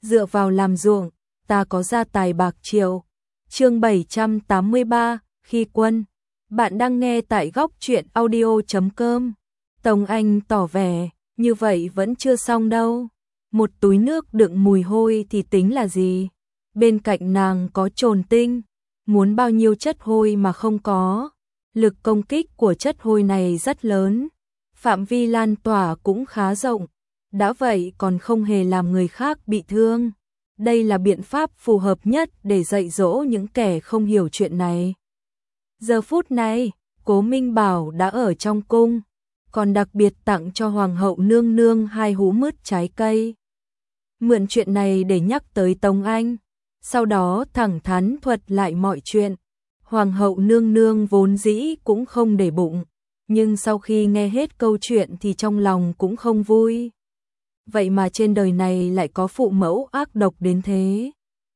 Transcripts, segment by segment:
dựa vào làm ruộng, ta có gia tài bạc triệu. Chương 783, khi quân. Bạn đang nghe tại góc truyện audio.com. Tống Anh tỏ vẻ, như vậy vẫn chưa xong đâu. Một túi nước đựng mùi hôi thì tính là gì? Bên cạnh nàng có trồn tinh, muốn bao nhiêu chất hôi mà không có. Lực công kích của chất hôi này rất lớn, phạm vi lan tỏa cũng khá rộng. Đã vậy còn không hề làm người khác bị thương. Đây là biện pháp phù hợp nhất để dạy dỗ những kẻ không hiểu chuyện này. Giờ phút này, Cố Minh Bảo đã ở trong cung, còn đặc biệt tặng cho Hoàng hậu nương nương 2 hũ mứt trái cây. Mượn chuyện này để nhắc tới Tống Anh, sau đó thẳng thắn thuật lại mọi chuyện. Hoàng hậu nương nương vốn dĩ cũng không để bụng, nhưng sau khi nghe hết câu chuyện thì trong lòng cũng không vui. Vậy mà trên đời này lại có phụ mẫu ác độc đến thế.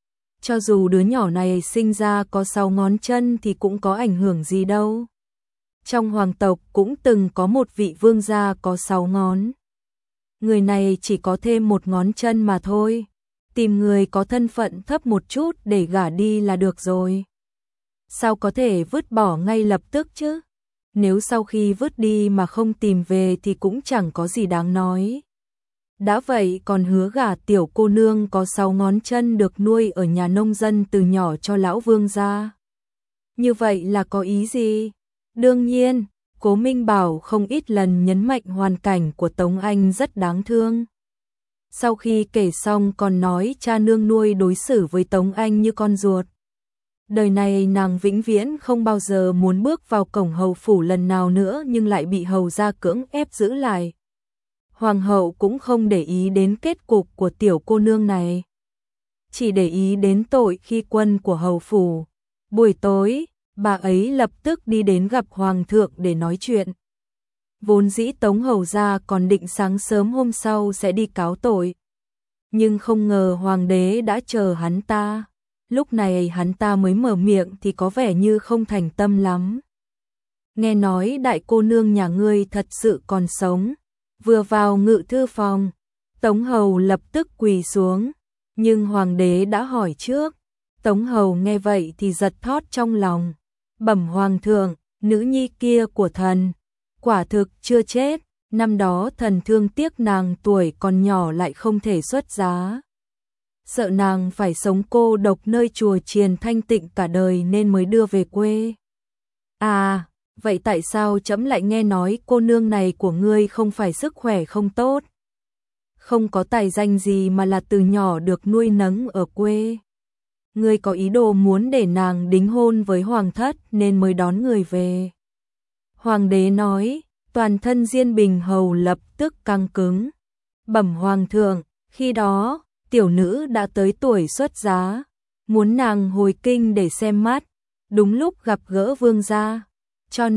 Cho dù đứa nhỏ này sinh ra có 6 ngón chân thì cũng có ảnh hưởng gì đâu. Trong hoàng tộc cũng từng có một vị vương gia có 6 ngón. Người này chỉ có thêm 1 ngón chân mà thôi. Tìm người có thân phận thấp một chút để gả đi là được rồi. Sao có thể vứt bỏ ngay lập tức chứ? Nếu sau khi vứt đi mà không tìm về thì cũng chẳng có gì đáng nói. Đã vậy còn hứa gả tiểu cô nương có 6 ngón chân được nuôi ở nhà nông dân từ nhỏ cho lão vương gia. Như vậy là có ý gì? Đương nhiên, Cố Minh Bảo không ít lần nhấn mạnh hoàn cảnh của Tống Anh rất đáng thương. Sau khi kể xong còn nói cha nương nuôi đối xử với Tống Anh như con ruột. Đời này nàng vĩnh viễn không bao giờ muốn bước vào cổng hầu phủ lần nào nữa nhưng lại bị hầu gia cưỡng ép giữ lại. Hoàng hậu cũng không để ý đến kết cục của tiểu cô nương này, chỉ để ý đến tội khi quân của hầu phủ. Buổi tối, bà ấy lập tức đi đến gặp hoàng thượng để nói chuyện. Vốn dĩ Tống hầu gia còn định sáng sớm hôm sau sẽ đi cáo tội, nhưng không ngờ hoàng đế đã chờ hắn ta. Lúc này hắn ta mới mở miệng thì có vẻ như không thành tâm lắm. Nghe nói đại cô nương nhà ngươi thật sự còn sống. Vừa vào ngự thư phòng, Tống hầu lập tức quỳ xuống, nhưng hoàng đế đã hỏi trước. Tống hầu nghe vậy thì giật thót trong lòng. Bẩm hoàng thượng, nữ nhi kia của thần quả thực chưa chết. Năm đó thần thương tiếc nàng tuổi còn nhỏ lại không thể xuất giá, sợ nàng phải sống cô độc nơi chùa chiền thanh tịnh cả đời nên mới đưa về quê. À, vậy tại sao trẫm lại nghe nói cô nương này của ngươi không phải sức khỏe không tốt, không có tài danh gì mà là từ nhỏ được nuôi nấng ở quê? Ngươi có ý đồ muốn để nàng đính hôn với hoàng thất nên mới đón người về. Hoàng đế nói, toàn thân Diên Bình hầu lập tức căng cứng. Bẩm hoàng thượng, khi đó tiểu nữ đã tới tuổi xuất giá, muốn nàng hồi kinh để xem mắt, đúng lúc gặp gỡ vương gia, cho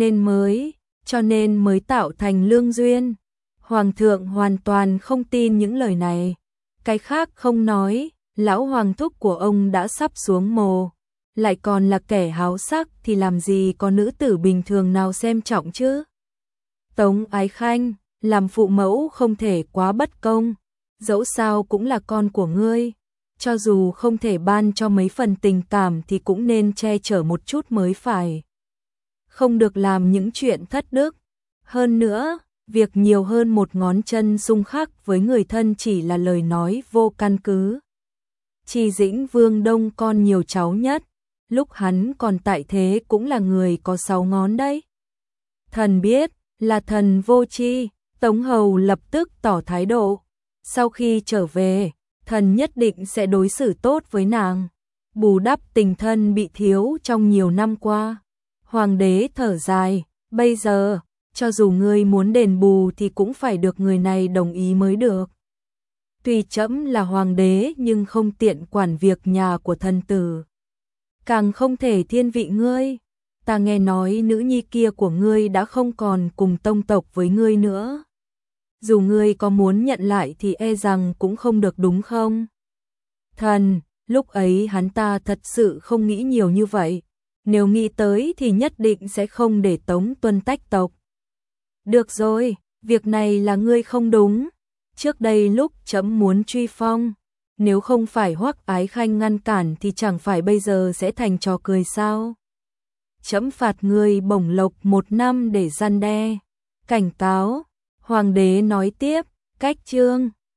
nên mới tạo thành lương duyên. Hoàng thượng hoàn toàn không tin những lời này. Cái khác không nói, lão hoàng thúc của ông đã sắp xuống mồ, lại còn là kẻ háo sắc thì làm gì có nữ tử bình thường nào xem trọng chứ? Tống Ái Khanh, làm phụ mẫu không thể quá bất công, dẫu sao cũng là con của ngươi, cho dù không thể ban cho mấy phần tình cảm thì cũng nên che chở một chút mới phải. Không được làm những chuyện thất đức. Hơn nữa, việc nhiều hơn 1 ngón chân xung khắc với người thân chỉ là lời nói vô căn cứ. Chi Dĩnh Vương Đông con nhiều cháu nhất, lúc hắn còn tại thế cũng là người có 6 ngón đấy. Thần biết, là thần vô tri. Tống hầu lập tức tỏ thái độ. Sau khi trở về, thần nhất định sẽ đối xử tốt với nàng, bù đắp tình thân bị thiếu trong nhiều năm qua. Hoàng đế thở dài, bây giờ, cho dù ngươi muốn đền bù thì cũng phải được người này đồng ý mới được. Tuy trẫm là hoàng đế nhưng không tiện quản việc nhà của thần tử, càng không thể thiên vị ngươi. Ta nghe nói nữ nhi kia của ngươi đã không còn cùng tông tộc với ngươi nữa. Dù ngươi có muốn nhận lại thì e rằng cũng không được đúng không? Thần, lúc ấy hắn ta thật sự không nghĩ nhiều như vậy. Nếu nghĩ tới thì nhất định sẽ không để Tống Tuân tách tộc. Được rồi, việc này là ngươi không đúng. Trước đây lúc trẫm muốn truy phong, nếu không phải Hoắc Ái Khanh ngăn cản thì chẳng phải bây giờ sẽ thành trò cười sao? Trẫm phạt ngươi bổng lộc 1 năm để răn đe. Cảnh cáo, hoàng đế nói tiếp, cách chương